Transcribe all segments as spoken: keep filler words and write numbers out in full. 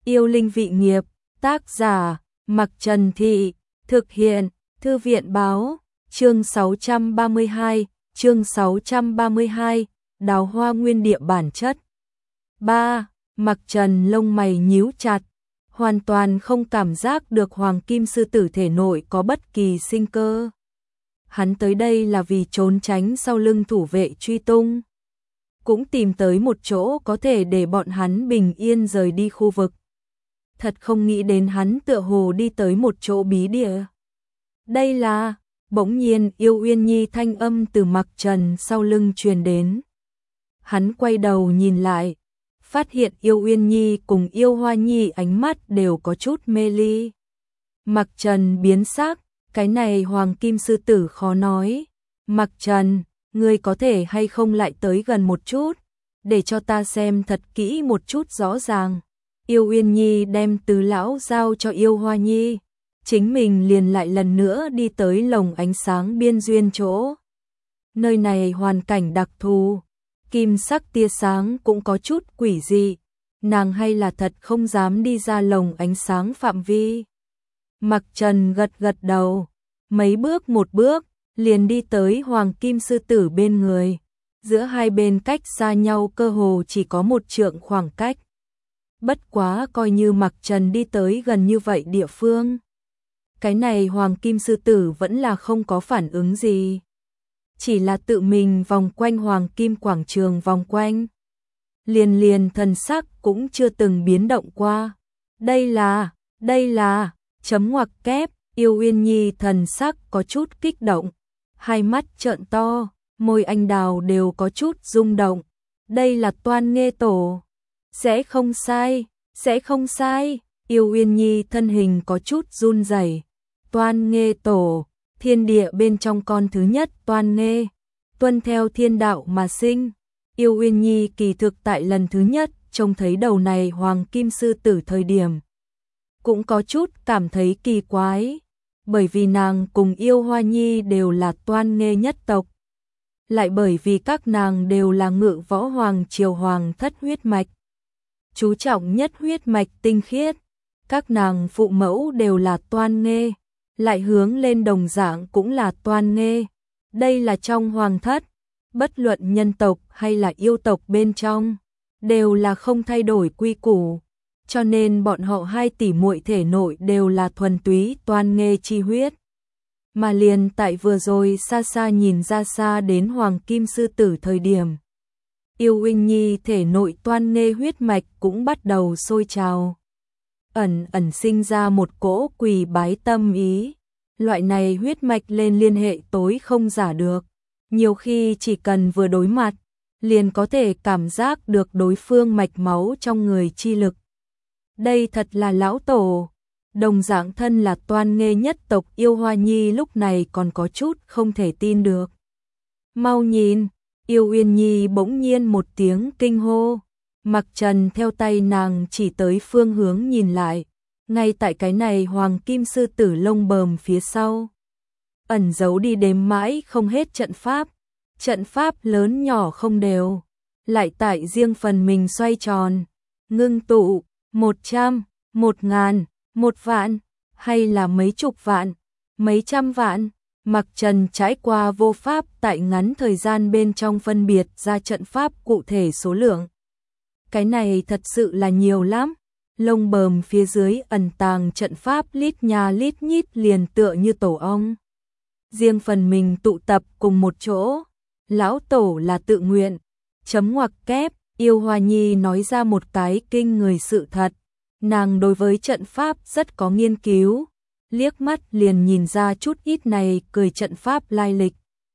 Yêu linh vị nghiệp, tác giả, Mặc Trần Thị, thực hiện, Thư viện báo, chương sáu trăm ba mươi hai, chương sáu trăm ba mươi hai, đào hoa nguyên địa bản chất. ba. Mặc Trần lông mày nhíu chặt, hoàn toàn không cảm giác được Hoàng Kim Sư Tử thể nội có bất kỳ sinh cơ. Hắn tới đây là vì trốn tránh sau lưng thủ vệ truy tung, cũng tìm tới một chỗ có thể để bọn hắn bình yên rời đi khu vực. Thật không nghĩ đến hắn tựa hồ đi tới một chỗ bí địa. Đây là, bỗng nhiên Yêu Uyên Nhi thanh âm từ Mặc Trần sau lưng truyền đến. Hắn quay đầu nhìn lại, phát hiện Yêu Uyên Nhi cùng Yêu Hoa Nhi ánh mắt đều có chút mê ly. Mặc Trần biến sắc, cái này Hoàng Kim Sư Tử khó nói. Mặc Trần, ngươi có thể hay không lại tới gần một chút, để cho ta xem thật kỹ một chút rõ ràng. Yêu Uyên Nhi đem Tứ Lão giao cho Yêu Hoa Nhi, chính mình liền lại lần nữa đi tới lồng ánh sáng biên duyên chỗ. Nơi này hoàn cảnh đặc thù, kim sắc tia sáng cũng có chút quỷ dị, nàng hay là thật không dám đi ra lồng ánh sáng phạm vi. Mặc Trần gật gật đầu, mấy bước một bước, liền đi tới Hoàng Kim Sư Tử bên người. Giữa hai bên cách xa nhau cơ hồ chỉ có một trượng khoảng cách. Bất quá coi như Mặc Trần đi tới gần như vậy địa phương, cái này Hoàng Kim Sư Tử vẫn là không có phản ứng gì. Chỉ là tự mình vòng quanh Hoàng Kim Quảng Trường vòng quanh. Liền liền thần sắc cũng chưa từng biến động qua. Đây là, đây là, chấm ngoặc kép, Yêu Uyên Nhi thần sắc có chút kích động. Hai mắt trợn to, môi anh đào đều có chút rung động. Đây là Toan Nghê Tổ. Sẽ không sai, sẽ không sai. Yêu Uyên Nhi thân hình có chút run rẩy. Toan Nghê Tổ, thiên địa bên trong con thứ nhất Toan Nghê, tuân theo thiên đạo mà sinh. Yêu Uyên Nhi kỳ thực tại lần thứ nhất trông thấy đầu này Hoàng Kim Sư Tử thời điểm, cũng có chút cảm thấy kỳ quái, bởi vì nàng cùng Yêu Hoa Nhi đều là Toan Nghê nhất tộc, lại bởi vì các nàng đều là Ngự Võ Hoàng Triều Hoàng thất huyết mạch, chú trọng nhất huyết mạch tinh khiết. Các nàng phụ mẫu đều là Toan Nghê, lại hướng lên đồng dạng cũng là Toan Nghê. Đây là trong hoàng thất, bất luận nhân tộc hay là yêu tộc bên trong, đều là không thay đổi quy củ, cho nên bọn họ hai tỷ muội thể nội đều là thuần túy Toan Nghê chi huyết. Mà liền tại vừa rồi xa xa nhìn ra xa đến Hoàng Kim Sư Tử thời điểm, Yêu Uyên Nhi thể nội Toan Nghê huyết mạch cũng bắt đầu sôi trào. Ẩn ẩn sinh ra một cỗ quỳ bái tâm ý. Loại này huyết mạch lên liên hệ tối không giả được. Nhiều khi chỉ cần vừa đối mặt, liền có thể cảm giác được đối phương mạch máu trong người chi lực. Đây thật là lão tổ. Đồng dạng thân là Toan Nghê nhất tộc Yêu Hoa Nhi lúc này còn có chút không thể tin được. Mau nhìn, Yêu Uyên Nhi bỗng nhiên một tiếng kinh hô. Mặc Trần theo tay nàng chỉ tới phương hướng nhìn lại, ngay tại cái này Hoàng Kim Sư Tử lông bờm phía sau, ẩn giấu đi đếm mãi không hết trận pháp, trận pháp lớn nhỏ không đều, lại tại riêng phần mình xoay tròn, ngưng tụ, một trăm, một ngàn, một vạn, hay là mấy chục vạn, mấy trăm vạn. Mặc Trần trải qua vô pháp tại ngắn thời gian bên trong phân biệt ra trận pháp cụ thể số lượng. Cái này thật sự là nhiều lắm, lông bờm phía dưới ẩn tàng trận pháp lít nha lít nhít liền tựa như tổ ong. Riêng phần mình tụ tập cùng một chỗ, lão tổ là tự nguyện, chấm ngoặc kép, Yêu Hoa Nhi nói ra một cái kinh người sự thật, nàng đối với trận pháp rất có nghiên cứu, liếc mắt liền nhìn ra chút ít này cười trận pháp lai lịch.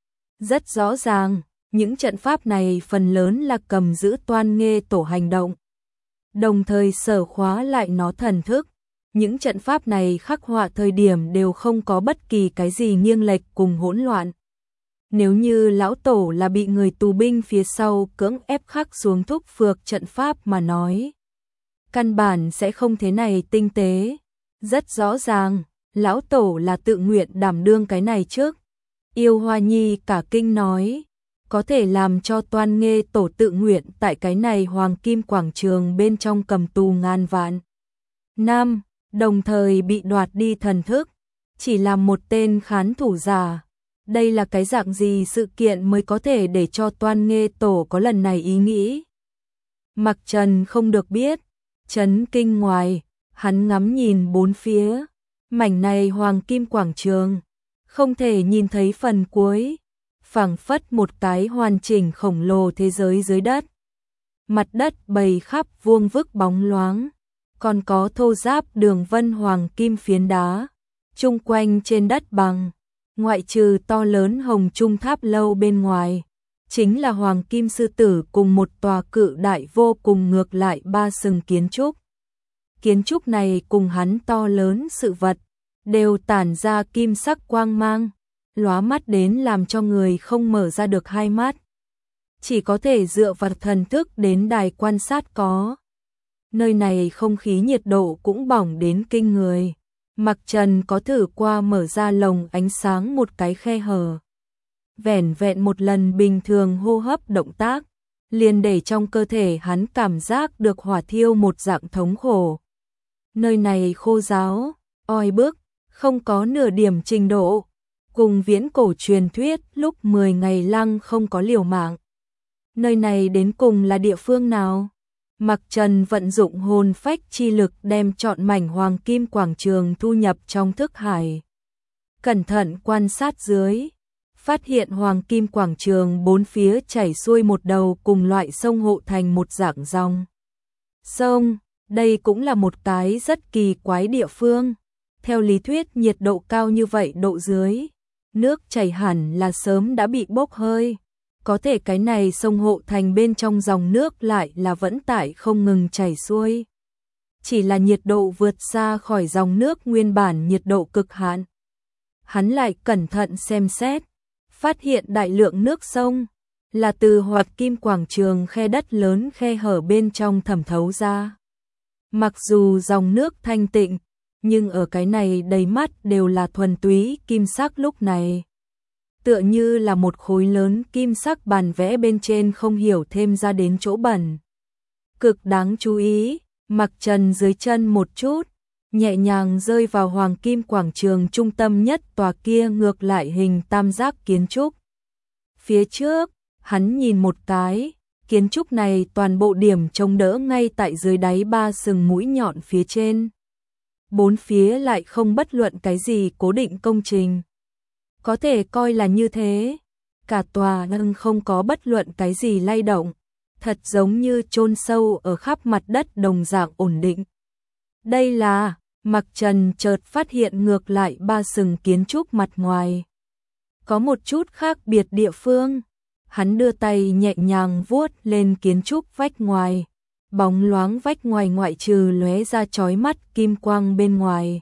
Rất rõ ràng, những trận pháp này phần lớn là cầm giữ Toan Nghê Tổ hành động, đồng thời sở khóa lại nó thần thức. Những trận pháp này khắc họa thời điểm đều không có bất kỳ cái gì nghiêng lệch cùng hỗn loạn. Nếu như lão tổ là bị người tù binh phía sau cưỡng ép khắc xuống thúc phược trận pháp mà nói, căn bản sẽ không thế này tinh tế. Rất rõ ràng, lão tổ là tự nguyện đảm đương cái này trước. Yêu Hoa Nhi cả kinh nói, có thể làm cho Toan Nghê Tổ tự nguyện tại cái này Hoàng Kim Quảng Trường bên trong cầm tù ngàn vạn. năm, đồng thời bị đoạt đi thần thức, chỉ là một tên khán thủ giả. Đây là cái dạng gì sự kiện mới có thể để cho Toan Nghê Tổ có lần này ý nghĩ? Mặc Trần không được biết, chấn kinh ngoài, hắn ngắm nhìn bốn phía, mảnh này hoàng kim quảng trường, không thể nhìn thấy phần cuối, phảng phất một cái hoàn chỉnh khổng lồ thế giới dưới đất. Mặt đất bầy khắp vuông vức bóng loáng, còn có thô ráp đường vân hoàng kim phiến đá, chung quanh trên đất bằng, ngoại trừ to lớn hồng trung tháp lâu bên ngoài, chính là hoàng kim sư tử cùng một tòa cự đại vô cùng ngược lại ba sừng kiến trúc. Kiến trúc này cùng hắn to lớn sự vật, đều tản ra kim sắc quang mang, lóa mắt đến làm cho người không mở ra được hai mắt. Chỉ có thể dựa vào thần thức đến đài quan sát có. Nơi này không khí nhiệt độ cũng bỏng đến kinh người. Mặc Trần có thử qua mở ra lồng ánh sáng một cái khe hở. Vẻn vẹn một lần bình thường hô hấp động tác, liền để trong cơ thể hắn cảm giác được hỏa thiêu một dạng thống khổ. Nơi này khô ráo, oi bức, không có nửa điểm trình độ, cùng viễn cổ truyền thuyết lúc mười ngày lăng không có liều mạng. Nơi này đến cùng là địa phương nào? Mặc Trần vận dụng hồn phách chi lực đem trọn mảnh hoàng kim quảng trường thu nhập trong thức hải. Cẩn thận quan sát dưới, phát hiện hoàng kim quảng trường bốn phía chảy xuôi một đầu cùng loại sông hộ thành một dạng dòng. Sông, đây cũng là một cái rất kỳ quái địa phương. Theo lý thuyết nhiệt độ cao như vậy độ dưới, nước chảy hẳn là sớm đã bị bốc hơi. Có thể cái này sông hộ thành bên trong dòng nước lại là vẫn tại không ngừng chảy xuôi. Chỉ là nhiệt độ vượt xa khỏi dòng nước nguyên bản nhiệt độ cực hạn. Hắn lại cẩn thận xem xét, phát hiện đại lượng nước sông là từ hoạt kim quảng trường khe đất lớn khe hở bên trong thẩm thấu ra. Mặc dù dòng nước thanh tịnh, nhưng ở cái này đầy mắt đều là thuần túy kim sắc lúc này. Tựa như là một khối lớn kim sắc bàn vẽ bên trên không hiểu thêm ra đến chỗ bẩn. Cực đáng chú ý, Mặc Trần dưới chân một chút, nhẹ nhàng rơi vào hoàng kim quảng trường trung tâm nhất tòa kia ngược lại hình tam giác kiến trúc. Phía trước, hắn nhìn một cái, kiến trúc này toàn bộ điểm chống đỡ ngay tại dưới đáy ba sừng mũi nhọn phía trên. Bốn phía lại không bất luận cái gì cố định công trình. Có thể coi là như thế, cả tòa lưng không có bất luận cái gì lay động, thật giống như chôn sâu ở khắp mặt đất đồng dạng ổn định. Đây là, Mặc Trần chợt phát hiện ngược lại ba sừng kiến trúc mặt ngoài. Có một chút khác biệt địa phương, hắn đưa tay nhẹ nhàng vuốt lên kiến trúc vách ngoài, bóng loáng vách ngoài ngoại trừ lóe ra chói mắt kim quang bên ngoài.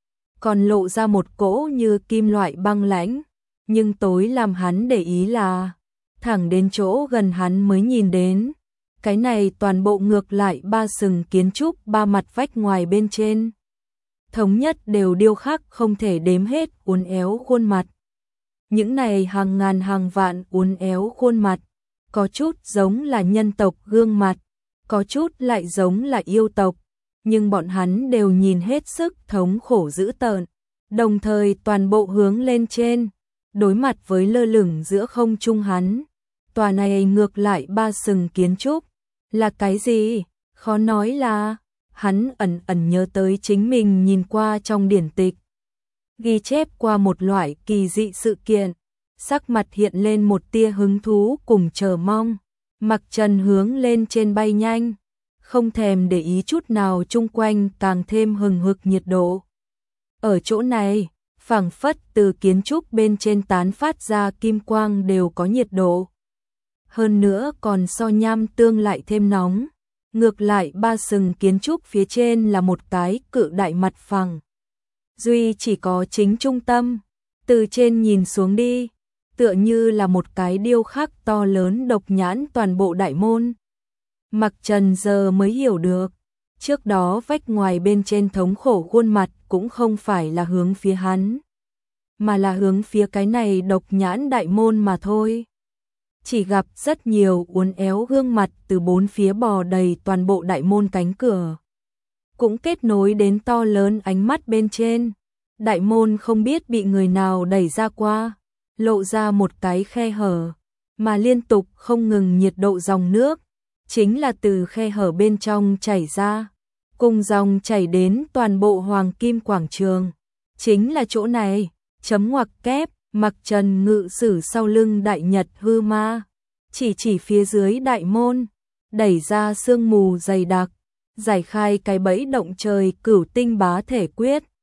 Còn lộ ra một cỗ như kim loại băng lãnh, nhưng tối làm hắn để ý là, thẳng đến chỗ gần hắn mới nhìn đến, cái này toàn bộ ngược lại ba sừng kiến trúc ba mặt vách ngoài bên trên. Thống nhất đều điêu khắc không thể đếm hết uốn éo khuôn mặt. Những này hàng ngàn hàng vạn uốn éo khuôn mặt, có chút giống là nhân tộc gương mặt, có chút lại giống là yêu tộc. Nhưng bọn hắn đều nhìn hết sức thống khổ dữ tợn, đồng thời toàn bộ hướng lên trên, đối mặt với lơ lửng giữa không trung hắn. Tòa này ngược lại ba sừng kiến trúc, là cái gì? Khó nói là, hắn ẩn ẩn nhớ tới chính mình nhìn qua trong điển tịch. Ghi chép qua một loại kỳ dị sự kiện, sắc mặt hiện lên một tia hứng thú cùng chờ mong. Mặc Trần hướng lên trên bay nhanh, không thèm để ý chút nào chung quanh càng thêm hừng hực nhiệt độ. Ở chỗ này, phảng phất từ kiến trúc bên trên tán phát ra kim quang đều có nhiệt độ. Hơn nữa còn so nham tương lại thêm nóng. Ngược lại ba sừng kiến trúc phía trên là một cái cự đại mặt phẳng. Duy chỉ có chính trung tâm, từ trên nhìn xuống đi, tựa như là một cái điêu khắc to lớn độc nhãn toàn bộ đại môn. Mặc Trần giờ mới hiểu được, trước đó vách ngoài bên trên thống khổ khuôn mặt cũng không phải là hướng phía hắn, mà là hướng phía cái này độc nhãn đại môn mà thôi. Chỉ gặp rất nhiều uốn éo gương mặt từ bốn phía bò đầy toàn bộ đại môn cánh cửa. cũng kết nối đến to lớn ánh mắt bên trên. Đại môn không biết bị người nào đẩy ra qua, lộ ra một cái khe hở, mà liên tục không ngừng nhiệt độ dòng nước, chính là từ khe hở bên trong chảy ra, cùng dòng chảy đến toàn bộ Hoàng Kim Quảng Trường. Chính là chỗ này, chấm ngoặc kép, Mặc Trần ngự sử sau lưng Đại Nhật Hư Ma, chỉ chỉ phía dưới đại môn, đẩy ra sương mù dày đặc, giải khai cái bẫy động trời Cửu Tinh Bá Thể Quyết.